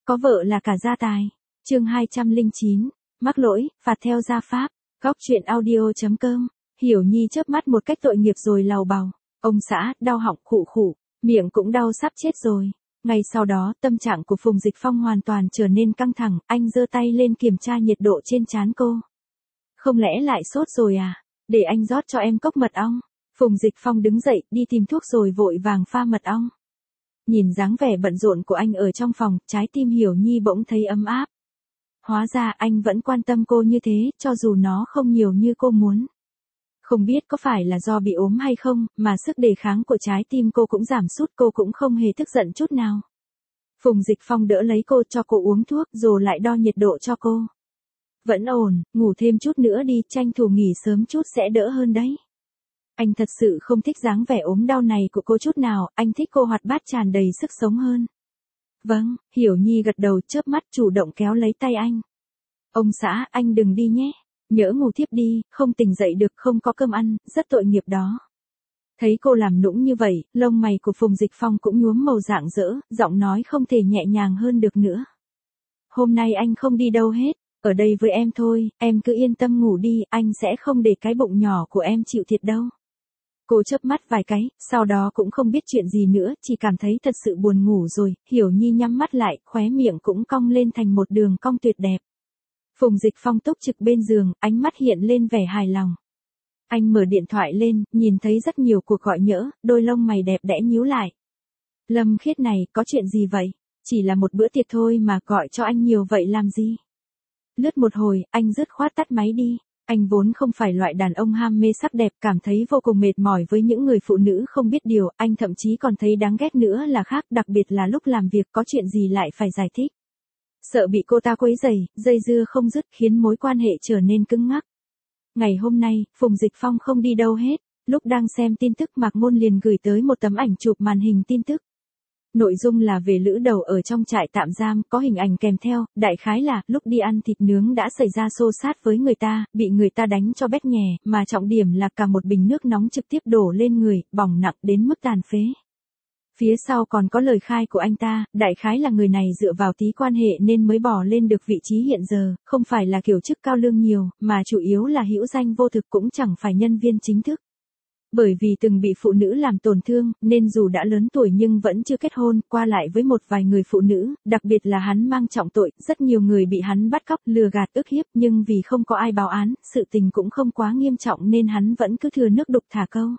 có vợ là cả gia tài. Chương 209, mắc lỗi, phạt theo gia pháp. Góc truyện audio.com. Hiểu Nhi chớp mắt một cách tội nghiệp rồi lầu bầu. Ông xã, đau họng khụ khụ, miệng cũng đau sắp chết rồi. Ngay sau đó, tâm trạng của Phùng Dịch Phong hoàn toàn trở nên căng thẳng, anh giơ tay lên kiểm tra nhiệt độ trên trán cô. Không lẽ lại sốt rồi à? Để anh rót cho em cốc mật ong. Phùng Dịch Phong đứng dậy, đi tìm thuốc rồi vội vàng pha mật ong. Nhìn dáng vẻ bận rộn của anh ở trong phòng, trái tim Hiểu Nhi bỗng thấy ấm áp. Hóa ra anh vẫn quan tâm cô như thế, cho dù nó không nhiều như cô muốn. Không biết có phải là do bị ốm hay không, mà sức đề kháng của trái tim cô cũng giảm sút, cô cũng không hề tức giận chút nào. Phùng Dịch Phong đỡ lấy cô, cho cô uống thuốc, rồi lại đo nhiệt độ cho cô. Vẫn ổn, ngủ thêm chút nữa đi, tranh thủ nghỉ sớm chút sẽ đỡ hơn đấy. Anh thật sự không thích dáng vẻ ốm đau này của cô chút nào, anh thích cô hoạt bát tràn đầy sức sống hơn. Vâng, Hiểu Nhi gật đầu, chớp mắt chủ động kéo lấy tay anh. Ông xã, anh đừng đi nhé. Nhỡ ngủ thiếp đi, không tỉnh dậy được, không có cơm ăn, rất tội nghiệp đó. Thấy cô làm nũng như vậy, lông mày của Phùng Dịch Phong cũng nhuốm màu rạng rỡ, giọng nói không thể nhẹ nhàng hơn được nữa. Hôm nay anh không đi đâu hết, ở đây với em thôi, em cứ yên tâm ngủ đi, anh sẽ không để cái bụng nhỏ của em chịu thiệt đâu. Cô chớp mắt vài cái, sau đó cũng không biết chuyện gì nữa, chỉ cảm thấy thật sự buồn ngủ rồi. Hiểu Nhi nhắm mắt lại, khóe miệng cũng cong lên thành một đường cong tuyệt đẹp. Phùng Dịch Phong túc trực bên giường, ánh mắt hiện lên vẻ hài lòng. Anh mở điện thoại lên, nhìn thấy rất nhiều cuộc gọi nhỡ, đôi lông mày đẹp đẽ nhíu lại. Lâm Khiết này, có chuyện gì vậy? Chỉ là một bữa tiệc thôi mà gọi cho anh nhiều vậy làm gì? Lướt một hồi, anh dứt khoát tắt máy đi. Anh vốn không phải loại đàn ông ham mê sắc đẹp, cảm thấy vô cùng mệt mỏi với những người phụ nữ không biết điều, anh thậm chí còn thấy đáng ghét nữa là khác, đặc biệt là lúc làm việc có chuyện gì lại phải giải thích. Sợ bị cô ta quấy rầy, dây dưa không dứt khiến mối quan hệ trở nên cứng ngắc. Ngày hôm nay, Phùng Dịch Phong không đi đâu hết, lúc đang xem tin tức Mạc Ngôn liền gửi tới một tấm ảnh chụp màn hình tin tức. Nội dung là về Lữ Đầu ở trong trại tạm giam, có hình ảnh kèm theo, đại khái là, lúc đi ăn thịt nướng đã xảy ra xô xát với người ta, bị người ta đánh cho bét nhè, mà trọng điểm là cả một bình nước nóng trực tiếp đổ lên người, bỏng nặng đến mức tàn phế. Phía sau còn có lời khai của anh ta, đại khái là người này dựa vào tí quan hệ nên mới bỏ lên được vị trí hiện giờ, không phải là kiểu chức cao lương nhiều, mà chủ yếu là hữu danh vô thực, cũng chẳng phải nhân viên chính thức. Bởi vì từng bị phụ nữ làm tổn thương, nên dù đã lớn tuổi nhưng vẫn chưa kết hôn, qua lại với một vài người phụ nữ, đặc biệt là hắn mang trọng tội, rất nhiều người bị hắn bắt cóc, lừa gạt, ức hiếp, nhưng vì không có ai báo án, sự tình cũng không quá nghiêm trọng nên hắn vẫn cứ thừa nước đục thả câu.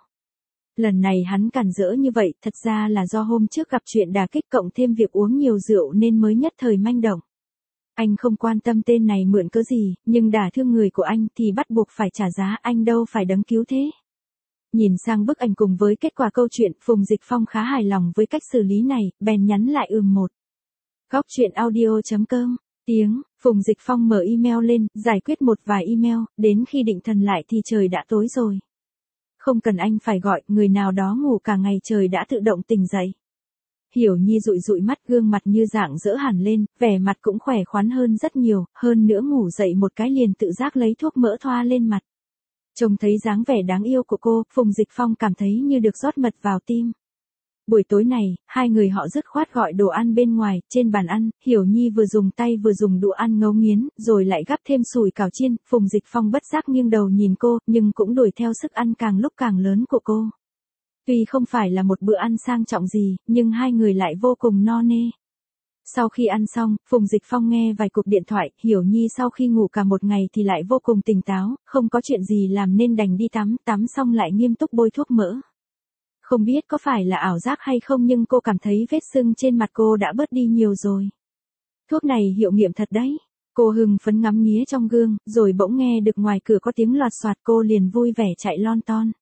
Lần này hắn cản rỡ như vậy, thật ra là do hôm trước gặp chuyện đả kích cộng thêm việc uống nhiều rượu nên mới nhất thời manh động. Anh không quan tâm tên này mượn cớ gì, nhưng đả thương người của anh thì bắt buộc phải trả giá, anh đâu phải đấng cứu thế. Nhìn sang bức ảnh cùng với kết quả câu chuyện, Phùng Dịch Phong khá hài lòng với cách xử lý này, bèn nhắn lại một. Góc truyện audio.com. Phùng Dịch Phong mở email lên, giải quyết một vài email, đến khi định thần lại thì trời đã tối rồi. Không cần anh phải gọi, người nào đó ngủ cả ngày trời đã tự động tỉnh dậy. Hiểu Nhi dụi dụi mắt, gương mặt như rạng rỡ hẳn lên, vẻ mặt cũng khỏe khoắn hơn rất nhiều, hơn nữa ngủ dậy một cái liền tự giác lấy thuốc mỡ thoa lên mặt. Trông thấy dáng vẻ đáng yêu của cô, Phùng Dịch Phong cảm thấy như được rót mật vào tim. Buổi tối này, hai người họ dứt khoát gọi đồ ăn bên ngoài, trên bàn ăn, Hiểu Nhi vừa dùng tay vừa dùng đũa ăn ngấu nghiến, rồi lại gắp thêm sủi cảo chiên, Phùng Dịch Phong bất giác nghiêng đầu nhìn cô, nhưng cũng đuổi theo sức ăn càng lúc càng lớn của cô. Tuy không phải là một bữa ăn sang trọng gì, nhưng hai người lại vô cùng no nê. Sau khi ăn xong, Phùng Dịch Phong nghe vài cuộc điện thoại, Hiểu Nhi sau khi ngủ cả một ngày thì lại vô cùng tỉnh táo, không có chuyện gì làm nên đành đi tắm, tắm xong lại nghiêm túc bôi thuốc mỡ. Không biết có phải là ảo giác hay không nhưng cô cảm thấy vết sưng trên mặt cô đã bớt đi nhiều rồi. Thuốc này hiệu nghiệm thật đấy. Cô hưng phấn ngắm nghía trong gương, rồi bỗng nghe được ngoài cửa có tiếng loạt soạt, cô liền vui vẻ chạy lon ton.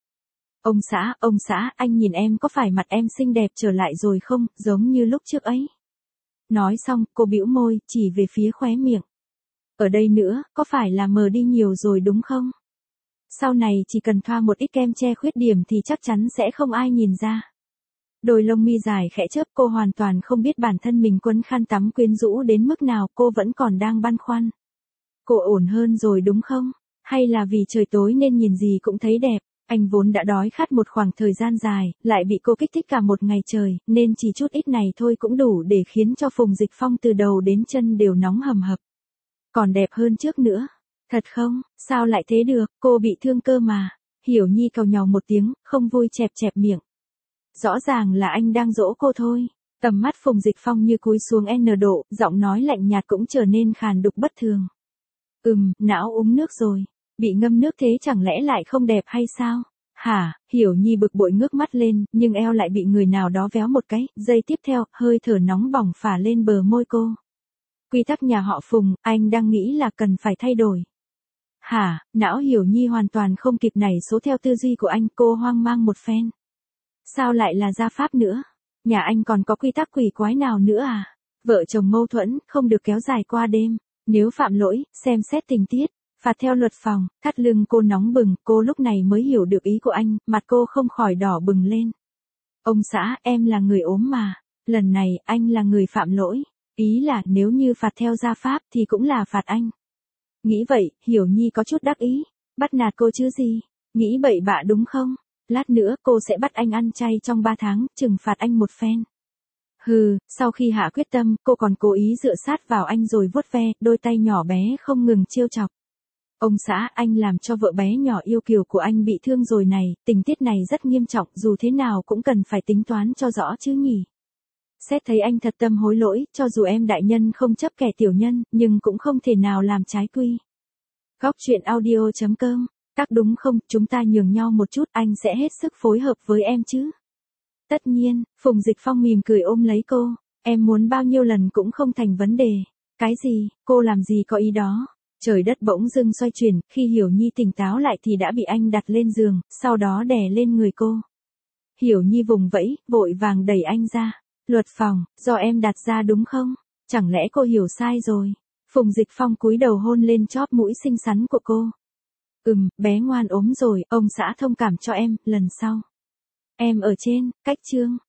Ông xã, anh nhìn em có phải mặt em xinh đẹp trở lại rồi không, giống như lúc trước ấy. Nói xong, cô bĩu môi, chỉ về phía khóe miệng. Ở đây nữa, có phải là mờ đi nhiều rồi đúng không? Sau này chỉ cần thoa một ít kem che khuyết điểm thì chắc chắn sẽ không ai nhìn ra. Đôi lông mi dài khẽ chớp, cô hoàn toàn không biết bản thân mình quấn khăn tắm quyến rũ đến mức nào, cô vẫn còn đang băn khoăn. Cô ổn hơn rồi đúng không? Hay là vì trời tối nên nhìn gì cũng thấy đẹp? Anh vốn đã đói khát một khoảng thời gian dài, lại bị cô kích thích cả một ngày trời, nên chỉ chút ít này thôi cũng đủ để khiến cho Phùng Dịch Phong từ đầu đến chân đều nóng hầm hập. Còn đẹp hơn trước nữa. Thật không, sao lại thế được, cô bị thương cơ mà. Hiểu Nhi càu nhàu một tiếng, không vui chẹp chẹp miệng. Rõ ràng là anh đang dỗ cô thôi. Tầm mắt Phùng Dịch Phong như cúi xuống N độ, giọng nói lạnh nhạt cũng trở nên khàn đục bất thường. Não uống nước rồi. Bị ngâm nước thế chẳng lẽ lại không đẹp hay sao? Hả, Hiểu Nhi bực bội ngước mắt lên, nhưng eo lại bị người nào đó véo một cái, giây tiếp theo, hơi thở nóng bỏng phả lên bờ môi cô. Quy tắc nhà họ Phùng, anh đang nghĩ là cần phải thay đổi. Hả, não Hiểu Nhi hoàn toàn không kịp nảy số theo tư duy của anh, cô hoang mang một phen. Sao lại là gia pháp nữa? Nhà anh còn có quy tắc quỷ quái nào nữa à? Vợ chồng mâu thuẫn, không được kéo dài qua đêm. Nếu phạm lỗi, xem xét tình tiết. Phạt theo luật phòng, thắt lưng cô nóng bừng, cô lúc này mới hiểu được ý của anh, mặt cô không khỏi đỏ bừng lên. Ông xã, em là người ốm mà. Lần này, anh là người phạm lỗi. Ý là nếu như phạt theo gia pháp thì cũng là phạt anh. Nghĩ vậy, Hiểu Nhi có chút đắc ý. Bắt nạt cô chứ gì? Nghĩ bậy bạ đúng không? Lát nữa cô sẽ bắt anh ăn chay trong 3 tháng, trừng phạt anh một phen. Sau khi hạ quyết tâm, cô còn cố ý dựa sát vào anh rồi vuốt ve, đôi tay nhỏ bé không ngừng trêu chọc. Ông xã, anh làm cho vợ bé nhỏ yêu kiều của anh bị thương rồi này, tình tiết này rất nghiêm trọng, dù thế nào cũng cần phải tính toán cho rõ chứ nhỉ. Xét thấy anh thật tâm hối lỗi, cho dù em đại nhân không chấp kẻ tiểu nhân, nhưng cũng không thể nào làm trái quy. Góc truyện audio.com. Các đúng không, chúng ta nhường nhau một chút, anh sẽ hết sức phối hợp với em chứ. Tất nhiên, Phùng Dịch Phong mỉm cười ôm lấy cô, em muốn bao nhiêu lần cũng không thành vấn đề. Cái gì, cô làm gì có ý đó. Trời đất bỗng dưng xoay chuyển, khi Hiểu Nhi tỉnh táo lại thì đã bị anh đặt lên giường, sau đó đè lên người cô. Hiểu Nhi vùng vẫy, vội vàng đẩy anh ra. Luật phòng, do em đặt ra đúng không? Chẳng lẽ cô hiểu sai rồi? Phùng Dịch Phong cúi đầu hôn lên chóp mũi xinh xắn của cô. Bé ngoan ốm rồi, ông xã thông cảm cho em, lần sau. Em ở trên, cách chương.